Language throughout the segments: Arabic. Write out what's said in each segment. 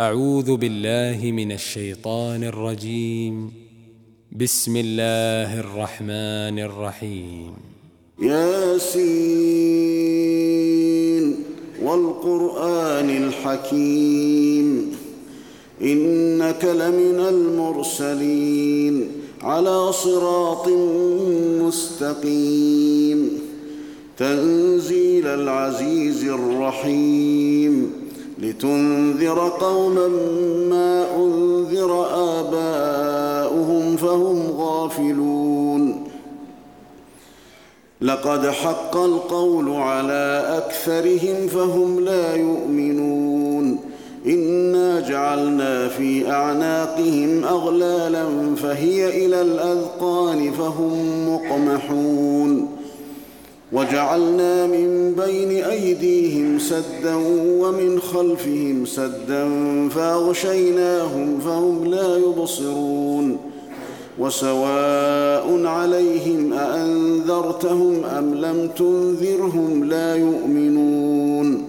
أعوذ بالله من الشيطان الرجيم. بسم الله الرحمن الرحيم. ياسين والقرآن الحكيم إنك لمن المرسلين على صراط مستقيم تنزيل العزيز الرحيم لتنذر قوما ما أنذر آباؤهم فهم غافلون. لقد حق القول على أكثرهم فهم لا يؤمنون. إنا جعلنا في أعناقهم أغلالا فهي إلى الأذقان فهم مقمحون. وجعلنا من بين أيديهم سدا ومن خلفهم سدا فأغشيناهم فهم لا يبصرون. وسواء عليهم أأنذرتهم أم لم تنذرهم لا يؤمنون.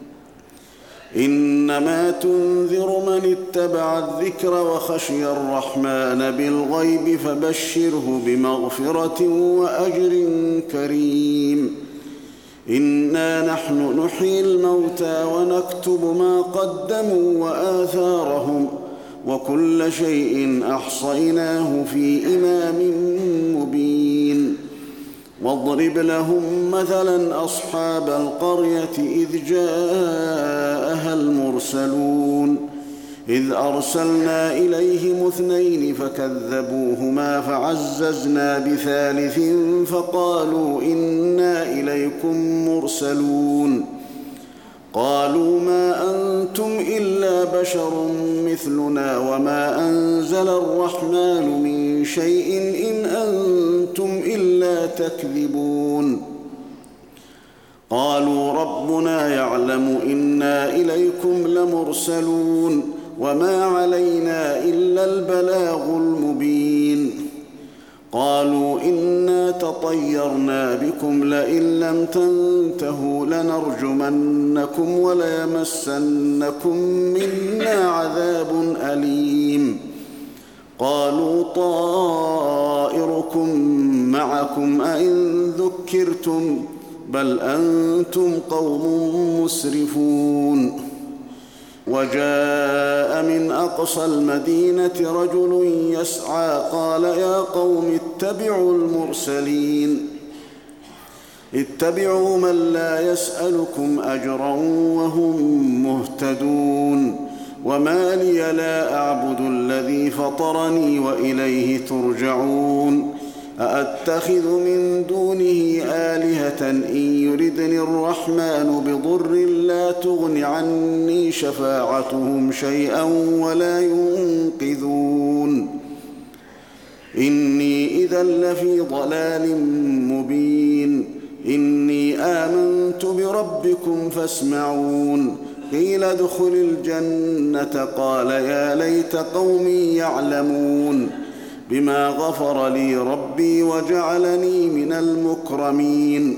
إنما تنذر من اتبع الذكر وخشي الرحمن بالغيب فبشره بمغفرة وأجر كريم. إنا نحن نحيي الموتى ونكتب ما قدموا وآثارهم وكل شيء أحصيناه في إمام مبين. واضرب لهم مثلا أصحاب القرية إذ جاءها المرسلون إذ أرسلنا إليهم 2 فكذبوهما فعززنا بثالث فقالوا إنا إليكم مرسلون. قالوا ما أنتم إلا بشر مثلنا وما أنزل الرحمن من شيء إن أنتم إلا تكذبون. قالوا ربنا يعلم إنا إليكم لمرسلون وما علينا إلا البلاغ المبين. قالوا إنا تطيرنا بكم لئن لم تنتهوا لنرجمنكم وليمسنكم منا عذاب أليم. قالوا طائركم معكم أئن ذكرتم بل أنتم قوم مسرفون. وجاء من أقصى المدينة رجل يسعى قال يا قوم اتبعوا المرسلين اتبعوا من لا يسألكم أجرا وهم مهتدون. وما لي لا أعبد الذي فطرني وإليه ترجعون. أأتخذ من دونه آلهة إن يردني الرحمن بضر لا تغن عني شفاعتهم شيئا ولا ينقذون. إني إذا لفي ضلال مبين. إني آمنت بربكم فاسمعون. قيل ادخل الجنة قال يا ليت قومي يعلمون بما غفر لي ربي وجعلني من المكرمين.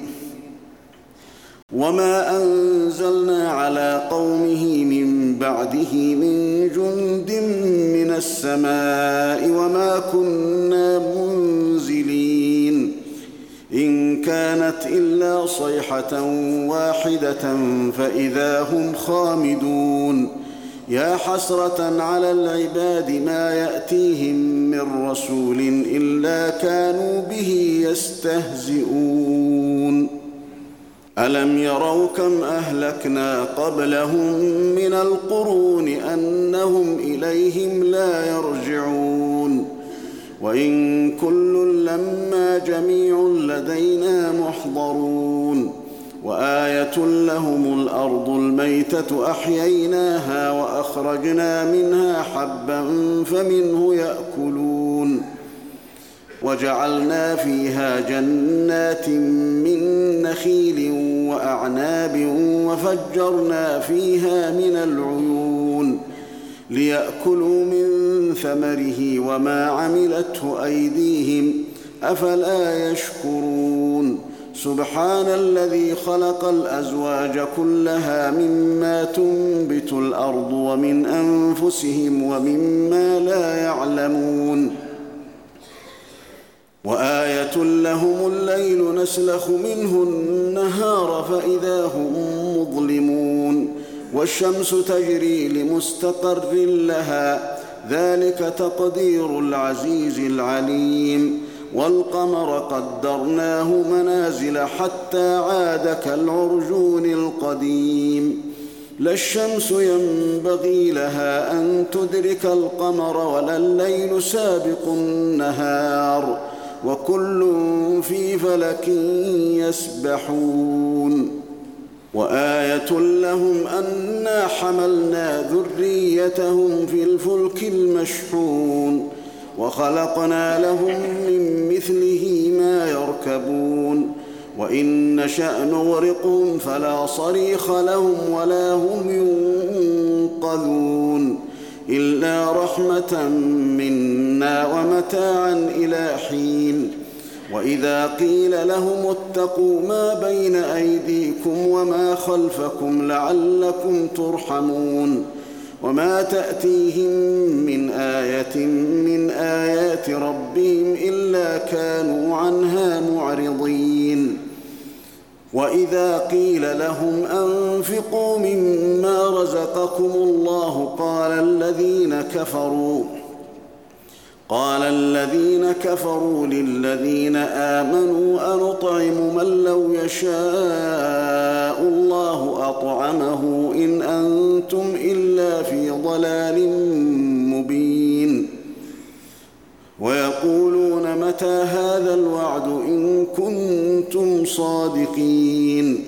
وما أنزلنا على قومه من بعده من جند من السماء وما كنا منزلين. إن كانت إلا صيحة واحدة فإذا هم خامدون. يا حسرة على العباد ما يأتيهم من رسول إلا كانوا به يستهزئون. ألم يروا كم أهلكنا قبلهم من القرون أنهم إليهم لا يرجعون. وإن كل لما جميع لدينا محضرون. وآية لهم الأرض الميتة أحييناها وأخرجنا منها حبا فمنه يأكلون. وجعلنا فيها جنات من نخيل وأعناب وفجرنا فيها من العيون ليأكلوا من ثمره وما عملته أيديهم أفلا يشكرون. سبحان الذي خلق الأزواج كلها مما تنبت الأرض ومن أنفسهم ومما لا يعلمون وآية لهم الليل نسلخ منه النهار فإذا هم مظلمون والشمس تجري لمستقر لها ذلك تقدير العزيز العليم والقمر قدرناه منازل حتى عاد كالعرجون القديم لا الشمس ينبغي لها أن تدرك القمر ولا الليل سابق النهار وكل في فلك يسبحون وآية لهم أنا حملنا ذريتهم في الفلك المشحون وخلقنا لهم من مثله ما يركبون وإن نشأ نغرقهم فلا صريخ لهم ولا هم ينقذون إلا رحمة منا ومتاعا إلى حين وإذا قيل لهم اتقوا ما بين أيديكم وما خلفكم لعلكم ترحمون وما تأتيهم من آية من آيات ربهم إلا كانوا عنها معرضين وإذا قيل لهم أنفقوا مما رزقكم الله قال الذين كفروا للذين آمنوا أنطعم من لو يشاء الله أطعمه إن أنتم إلا في ضلال مبين ويقولون متى هذا الوعد إن كنتم صادقين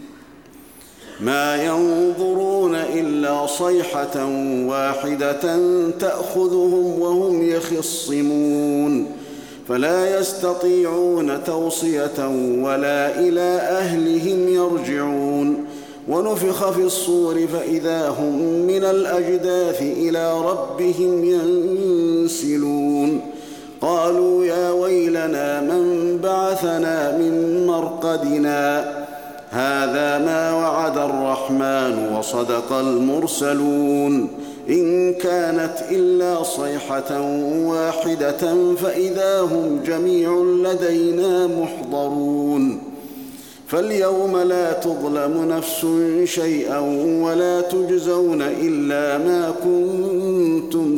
ما ينظرون إلا صيحة واحدة تأخذهم وهم يخصمون فلا يستطيعون توصية ولا إلى أهلهم يرجعون ونفخ في الصور فإذا هم من الأجداث إلى ربهم ينسلون قالوا يا ويلنا من بعثنا من مرقدنا هذا ما وعد الرحمن وصدق المرسلون إن كانت إلا صيحة واحدة فإذا هم جميع لدينا محضرون فاليوم لا تظلم نفس شيئا ولا تجزون إلا ما كنتم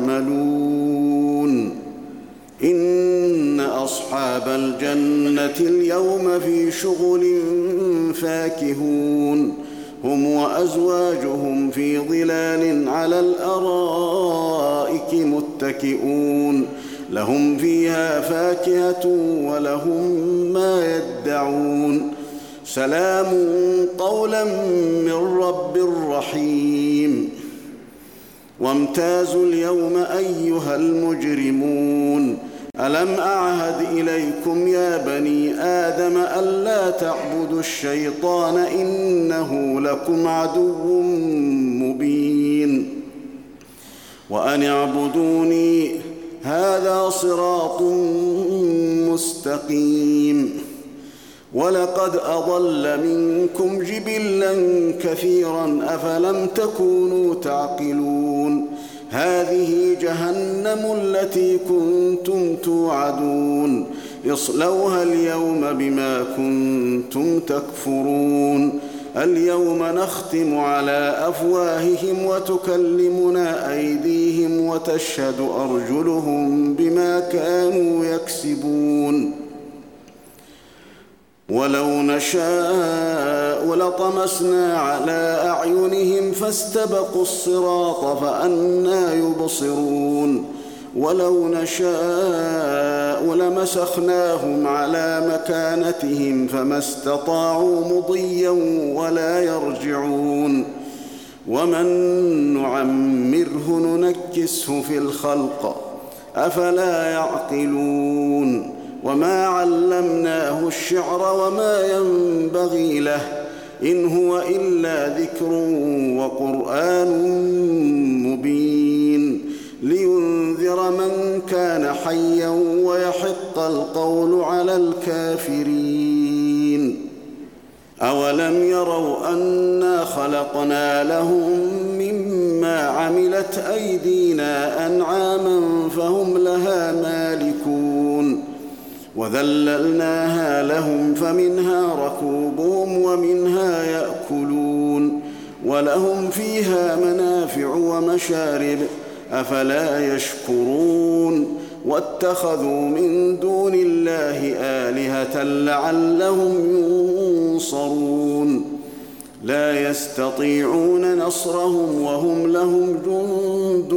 تعملون إن أصحاب الجنة اليوم في شغل فاكهون هم وأزواجهم في ظلال على الأرائك متكئون لهم فيها فاكهة ولهم ما يدعون سلام قولا من رب رحيم وامتازوا اليوم أيها المجرمون ألم أعهد إليكم يا بني آدم ألا تعبدوا الشيطان إنه لكم عدو مبين وأن اعبدوني هذا صراط مستقيم ولقد أضل منكم جبلا كثيرا أفلم تكونوا تعقلون هذه جهنم التي كنتم توعدون اصلوها اليوم بما كنتم تكفرون اليوم نختم على أفواههم وتكلمنا أيديهم وتشهد أرجلهم بما كانوا يكسبون ولو نشاء لطمسنا على أعينهم فاستبقوا الصراط فأنى يبصرون ولو نشاء لمسخناهم على مكانتهم فما استطاعوا مضيا ولا يرجعون ومن نعمره ننكسه في الخلق أفلا يعقلون وما علمناه الشعر وما ينبغي له إن هو إلا ذكر وقرآن مبين لينذر من كان حيا ويحق القول على الكافرين أولم يروا أنا خلقنا لهم مما عملت أيدينا أنعاما فهم لها مالكون وذللناها لهم فمنها ركوبهم ومنها يأكلون ولهم فيها منافع ومشارب أفلا يشكرون واتخذوا من دون الله آلهة لعلهم ينصرون لا يستطيعون نصرهم وهم لهم جند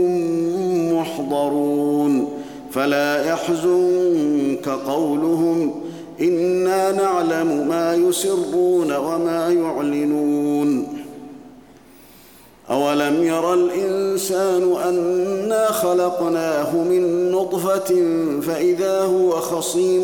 محضرون فلا يحزنك قولهم إنا نعلم ما يسرون وما يعلنون أولم ير الإنسان أنا خلقناه من نطفة فإذا هو خصيم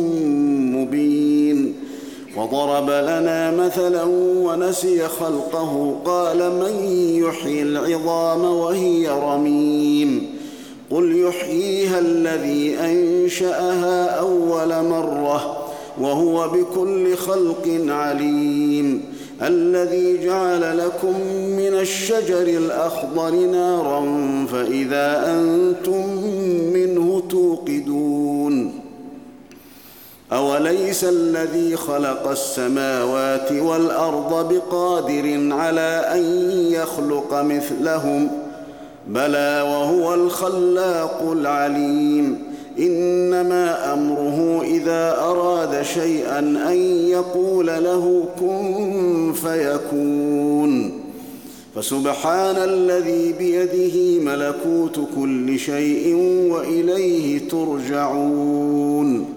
مبين وضرب لنا مثلا ونسي خلقه قال من يحيي العظام وهي رميم قل يحييها الذي أنشأها أول مرة وهو بكل خلق عليم الذي جعل لكم من الشجر الأخضر نارا فإذا أنتم منه توقدون أوليس الذي خلق السماوات والأرض بقادر على أن يخلق مثلهم بلى وهو الخلاق العليم إنما أمره إذا أراد شيئا أن يقول له كن فيكون فسبحان الذي بيده ملكوت كل شيء وإليه ترجعون